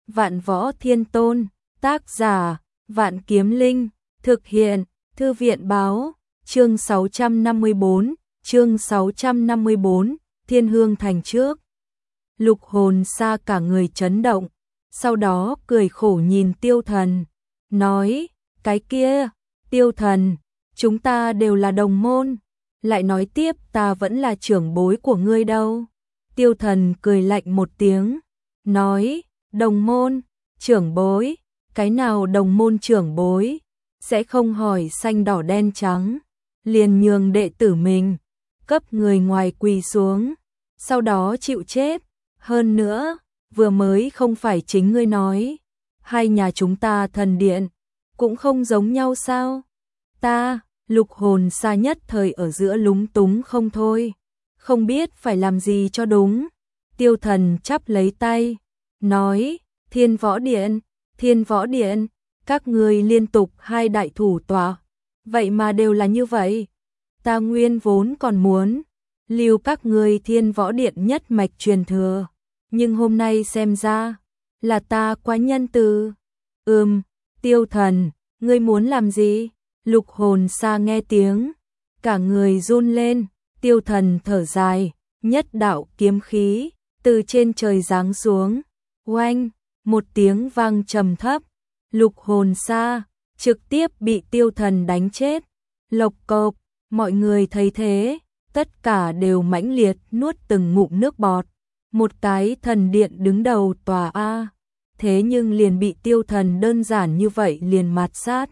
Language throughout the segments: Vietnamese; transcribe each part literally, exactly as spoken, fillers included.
Vạn Võ Thiên Tôn, tác giả, Vạn Kiếm Linh, thực hiện, Thư viện báo, chương sáu trăm năm mươi tư, chương sáu trăm năm mươi tư, Thiên Hương Thành trước. Lục Hồn Sa cả người chấn động, sau đó cười khổ nhìn Tiêu Thần, nói, cái kia, Tiêu Thần, chúng ta đều là đồng môn, lại nói tiếp ta vẫn là trưởng bối của ngươi đâu. Tiêu Thần cười lạnh một tiếng, nói, đồng môn, trưởng bối, cái nào đồng môn trưởng bối, sẽ không hỏi xanh đỏ đen trắng, liền nhường đệ tử mình, cấp người ngoài quỳ xuống, sau đó chịu chết. Hơn nữa, vừa mới không phải chính ngươi nói, hai nhà chúng ta thần điện, cũng không giống nhau sao? Ta, Lục Hồn Sa nhất thời ở giữa lúng túng không thôi, không biết phải làm gì cho đúng. Tiêu Thần chắp lấy tay, nói, Thiên Võ Điện, Thiên Võ Điện, các ngươi liên tục hai đại thủ tọa, vậy mà đều là như vậy. Ta nguyên vốn còn muốn lưu các ngươi Thiên Võ Điện nhất mạch truyền thừa, nhưng hôm nay xem ra là ta quá nhân từ. Ừm, Tiêu Thần, ngươi muốn làm gì? Lục Hồn Sa nghe tiếng, cả người run lên. Tiêu Thần thở dài, nhất đạo kiếm khí từ trên trời giáng xuống, oanh, một tiếng vang trầm thấp, Lục Hồn Sa trực tiếp bị Tiêu Thần đánh chết. Lộc cộc, mọi người thấy thế, tất cả đều mãnh liệt nuốt từng ngụm nước bọt. Một cái thần điện đứng đầu tòa A, thế nhưng liền bị Tiêu Thần đơn giản như vậy liền mạt sát.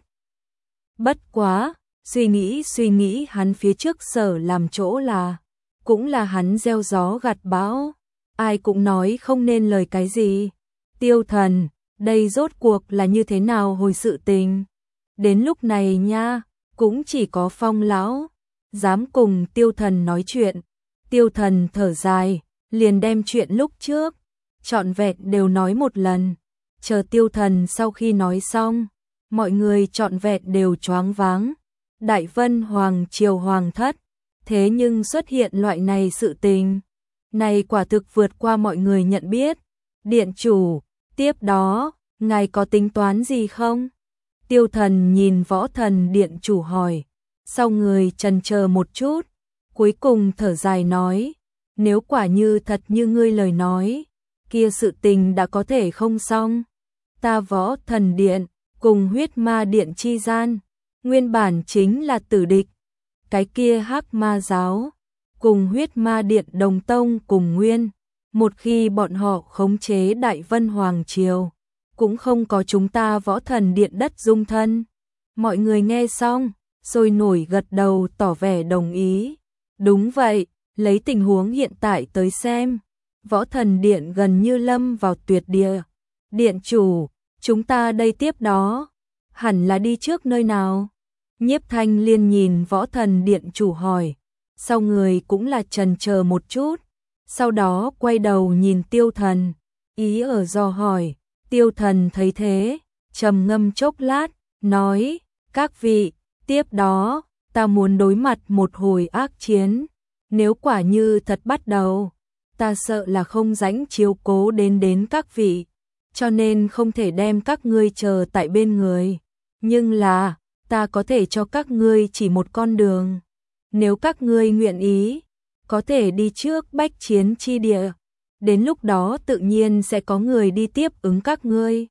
Bất quá, suy nghĩ suy nghĩ hắn phía trước sở làm chỗ là, cũng là hắn gieo gió gặt bão, ai cũng nói không nên lời cái gì. Tiêu Thần, đây rốt cuộc là như thế nào hồi sự tình? Đến lúc này nha, cũng chỉ có Phong lão dám cùng Tiêu Thần nói chuyện. Tiêu Thần thở dài, liền đem chuyện lúc trước trọn vẹn đều nói một lần. Chờ Tiêu Thần sau khi nói xong, mọi người trọn vẹn đều choáng váng. Đại Vân Hoàng triều hoàng thất, thế nhưng xuất hiện loại này sự tình, này quả thực vượt qua mọi người nhận biết. Điện chủ, tiếp đó, ngài có tính toán gì không? Tiêu Thần nhìn Võ Thần điện chủ hỏi, sau người chần chờ một chút, cuối cùng thở dài nói, nếu quả như thật như ngươi lời nói, kia sự tình đã có thể không xong. Ta Võ Thần điện cùng Huyết Ma điện chi gian, nguyên bản chính là tử địch. Cái kia Hắc Ma giáo cùng Huyết Ma điện đồng tông cùng nguyên, một khi bọn họ khống chế Đại Vân Hoàng triều, cũng không có chúng ta Võ Thần điện đất dung thân. Mọi người nghe xong, sôi nổi gật đầu tỏ vẻ đồng ý. Đúng vậy, lấy tình huống hiện tại tới xem, Võ Thần điện gần như lâm vào tuyệt địa. Điện chủ, chúng ta đây tiếp đó, hẳn là đi trước nơi nào? Nhiếp Thanh Liên nhìn Võ Thần điện chủ hỏi, sau người cũng là chần chờ một chút, sau đó quay đầu nhìn Tiêu Thần, ý ở dò hỏi. Tiêu Thần thấy thế, trầm ngâm chốc lát, nói, các vị, tiếp đó, ta muốn đối mặt một hồi ác chiến, nếu quả như thật bắt đầu, ta sợ là không rảnh chiếu cố đến đến các vị, cho nên không thể đem các ngươi chờ tại bên người, nhưng là, ta có thể cho các ngươi chỉ một con đường, nếu các ngươi nguyện ý, có thể đi trước bách chiến chi địa. Đến lúc đó tự nhiên sẽ có người đi tiếp ứng các ngươi.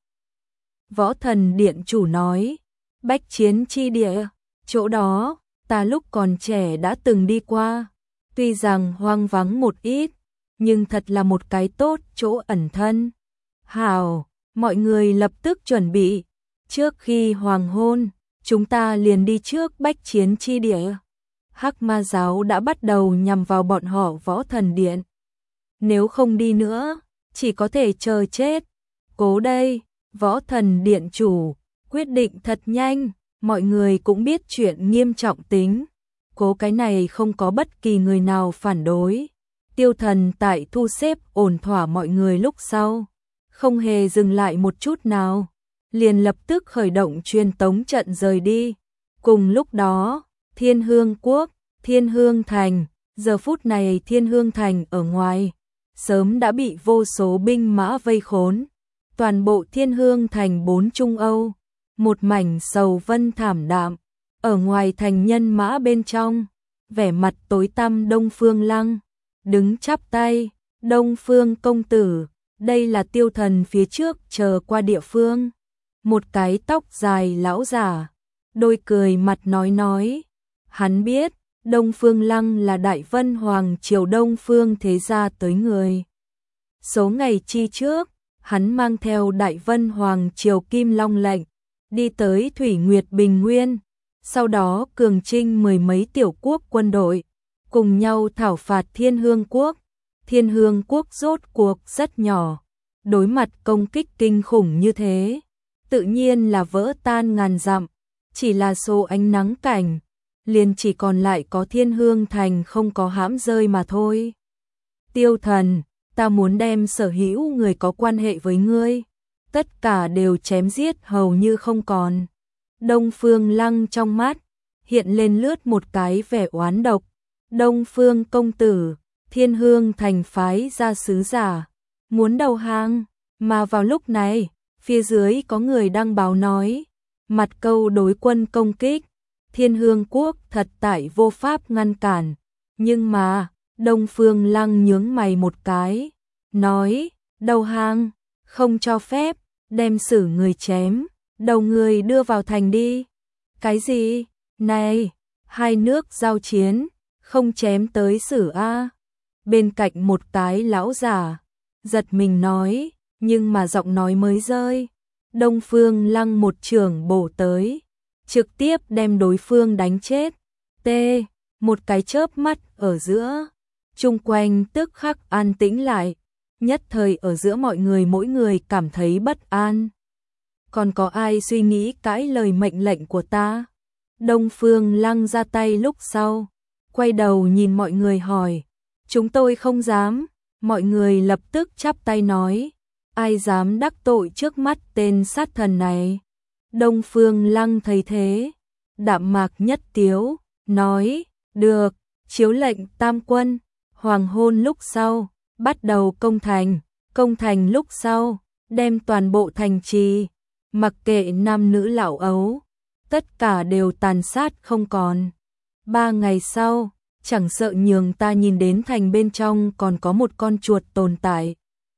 Võ Thần điện chủ nói, bách chiến chi địa, chỗ đó, ta lúc còn trẻ đã từng đi qua, tuy rằng hoang vắng một ít, nhưng thật là một cái tốt chỗ ẩn thân. Hảo, mọi người lập tức chuẩn bị, trước khi hoàng hôn, chúng ta liền đi trước bách chiến chi địa. Hắc Ma giáo đã bắt đầu nhằm vào bọn họ Võ Thần điện. Nếu không đi nữa, chỉ có thể chờ chết. Cố đây, Võ Thần điện chủ, quyết định thật nhanh, mọi người cũng biết chuyện nghiêm trọng tính. Cố cái này không có bất kỳ người nào phản đối. Tiêu Thần tại thu xếp ổn thỏa mọi người lúc sau, không hề dừng lại một chút nào, liền lập tức khởi động truyền tống trận rời đi. Cùng lúc đó, Thiên Hương quốc, Thiên Hương thành, giờ phút này Thiên Hương thành ở ngoài sớm đã bị vô số binh mã vây khốn. toàn bộ Thiên Hương thành bốn Trung Âu, một mảnh sầu vân thảm đạm, ở ngoài thành nhân mã bên trong, vẻ mặt tối tăm Đông Phương Lăng, đứng chắp tay, Đông Phương công tử, đây là Tiêu Thần phía trước chờ qua địa phương, một cái tóc dài lão giả, đôi cười mặt nói nói, hắn biết, Đông Phương Lăng là Đại Vân Hoàng triều Đông Phương thế gia tới người. Số ngày chi trước, hắn mang theo Đại Vân Hoàng triều Kim Long lệnh, đi tới Thủy Nguyệt Bình Nguyên, sau đó cường trinh mười mấy tiểu quốc quân đội, cùng nhau thảo phạt Thiên Hương quốc. Thiên Hương quốc rốt cuộc rất nhỏ, đối mặt công kích kinh khủng như thế, tự nhiên là vỡ tan ngàn dặm, chỉ là số ánh nắng cảnh, liền chỉ còn lại có Thiên Hương thành không có hãm rơi mà thôi. Tiêu Thần, ta muốn đem sở hữu người có quan hệ với ngươi, tất cả đều chém giết hầu như không còn. Đông Phương Lăng trong mắt, hiện lên lướt một cái vẻ oán độc. Đông Phương công tử, Thiên Hương thành phái ra sứ giả, muốn đầu hàng, mà vào lúc này, phía dưới có người đăng báo nói, mặt câu đối quân công kích, Thiên Hương quốc thật tại vô pháp ngăn cản, nhưng mà, Đông Phương Lăng nhướng mày một cái, nói, đầu hàng, không cho phép, đem xử người chém, đầu người đưa vào thành đi. Cái gì? Này, hai nước giao chiến, không chém tới xử a. Bên cạnh một cái lão giả, giật mình nói, nhưng mà giọng nói mới rơi, Đông Phương Lăng một chưởng bổ tới, trực tiếp đem đối phương đánh chết. T, một cái chớp mắt ở giữa, chung quanh tức khắc an tĩnh lại, nhất thời ở giữa mọi người mỗi người cảm thấy bất an. Còn có ai suy nghĩ cãi lời mệnh lệnh của ta? Đông Phương Lăng ra tay lúc sau, quay đầu nhìn mọi người hỏi, chúng tôi không dám. Mọi người lập tức chắp tay nói, ai dám đắc tội trước mắt tên sát thần này? Đông Phương Lăng thấy thế, đạm mạc nhất tiếu, nói, được, chiếu lệnh tam quân, hoàng hôn lúc sau, bắt đầu công thành, công thành lúc sau, đem toàn bộ thành trì, mặc kệ nam nữ lão ấu, tất cả đều tàn sát không còn. Ba ngày sau, chẳng sợ nhường ta nhìn đến thành bên trong còn có một con chuột tồn tại.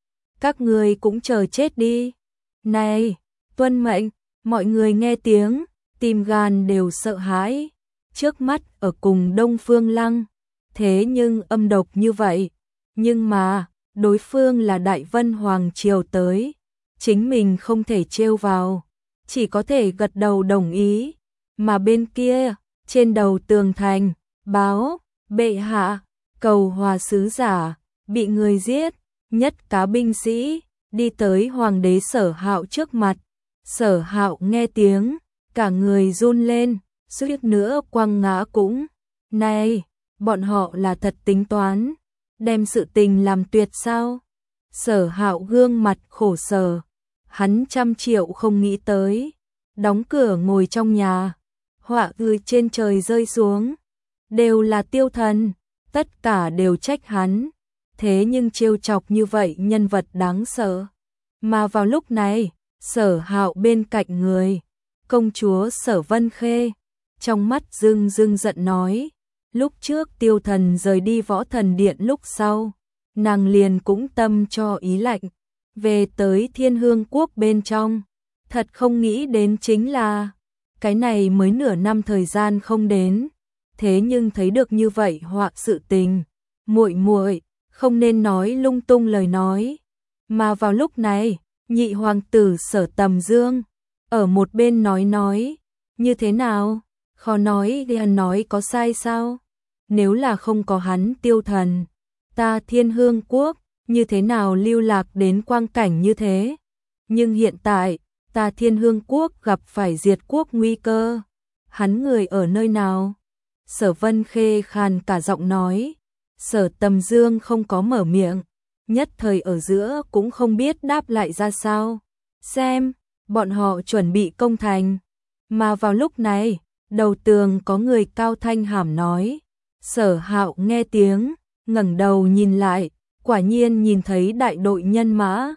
Các người cũng chờ chết đi. Này, tuân mệnh, mọi người nghe tiếng, tim gan đều sợ hãi. Trước mắt ở cùng Đông Phương Lăng, thế nhưng âm độc như vậy. Nhưng mà, đối phương là Đại Vân Hoàng triều tới, chính mình không thể trêu vào, chỉ có thể gật đầu đồng ý. Mà bên kia, trên đầu tường thành, báo, bệ hạ, cầu hòa sứ giả, bị người giết, nhất cá binh sĩ, đi tới hoàng đế Sở Hạo trước mặt. Sở Hạo nghe tiếng, cả người run lên, suýt nữa quăng ngã cũng. Này, bọn họ là thật tính toán, đem sự tình làm tuyệt sao? Sở Hạo gương mặt khổ sở, hắn trăm triệu không nghĩ tới, đóng cửa ngồi trong nhà, họa ư trên trời rơi xuống, đều là Tiêu Thần, tất cả đều trách hắn, thế nhưng trêu chọc như vậy nhân vật đáng sợ. Mà vào lúc này, Sở Hạo bên cạnh người, công chúa Sở Vân Khê, trong mắt rưng rưng giận nói, lúc trước Tiêu Thần rời đi Võ Thần Điện lúc sau, nàng liền cũng tâm cho ý lạnh, về tới Thiên Hương quốc bên trong, thật không nghĩ đến chính là, cái này mới nửa năm thời gian không đến, thế nhưng thấy được như vậy họa sự tình, muội muội không nên nói lung tung lời nói. Mà vào lúc này, nhị hoàng tử Sở Tầm Dương, ở một bên nói nói, như thế nào, khó nói đi hắn nói có sai sao, nếu là không có hắn Tiêu Thần, ta Thiên Hương quốc, như thế nào lưu lạc đến quang cảnh như thế, nhưng hiện tại, ta Thiên Hương quốc gặp phải diệt quốc nguy cơ, hắn người ở nơi nào? Sở Vân Khê khàn cả giọng nói, Sở Tầm Dương không có mở miệng, nhất thời ở giữa cũng không biết đáp lại ra sao. Xem, bọn họ chuẩn bị công thành, mà vào lúc này, đầu tường có người cao thanh hàm nói. Sở Hạo nghe tiếng, ngẩng đầu nhìn lại, quả nhiên nhìn thấy đại đội nhân mã,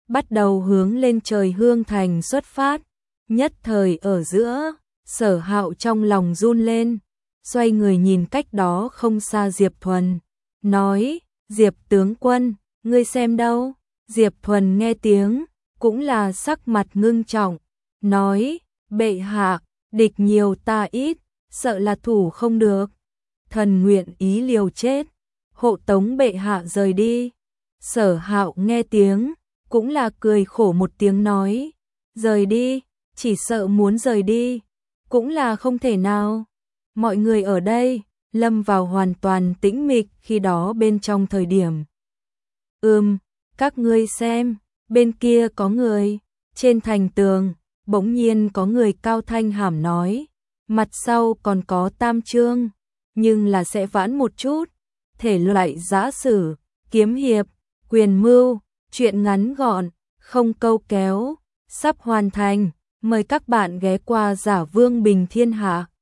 bắt đầu hướng lên trời Hương Thành xuất phát. Nhất thời ở giữa, Sở Hạo trong lòng run lên, xoay người nhìn cách đó không xa Diệp Thuần, nói, Diệp tướng quân, ngươi xem đâu? Diệp Thuần nghe tiếng, cũng là sắc mặt ngưng trọng, nói, bệ hạ, địch nhiều ta ít, sợ là thủ không được. Thần nguyện ý liều chết, hộ tống bệ hạ rời đi. Sở Hạo nghe tiếng, cũng là cười khổ một tiếng nói, rời đi, chỉ sợ muốn rời đi, cũng là không thể nào. Mọi người ở đây, lâm vào hoàn toàn tĩnh mịch khi đó bên trong thời điểm. Ừm, các ngươi xem, bên kia có người, trên thành tường, bỗng nhiên có người cao thanh hàm nói, mặt sau còn có tam chương, nhưng là sẽ vãn một chút, thể loại giã sử, kiếm hiệp, quyền mưu, truyện ngắn gọn, không câu kéo, sắp hoàn thành, mời các bạn ghé qua Giả Vương Bình Thiên Hạ.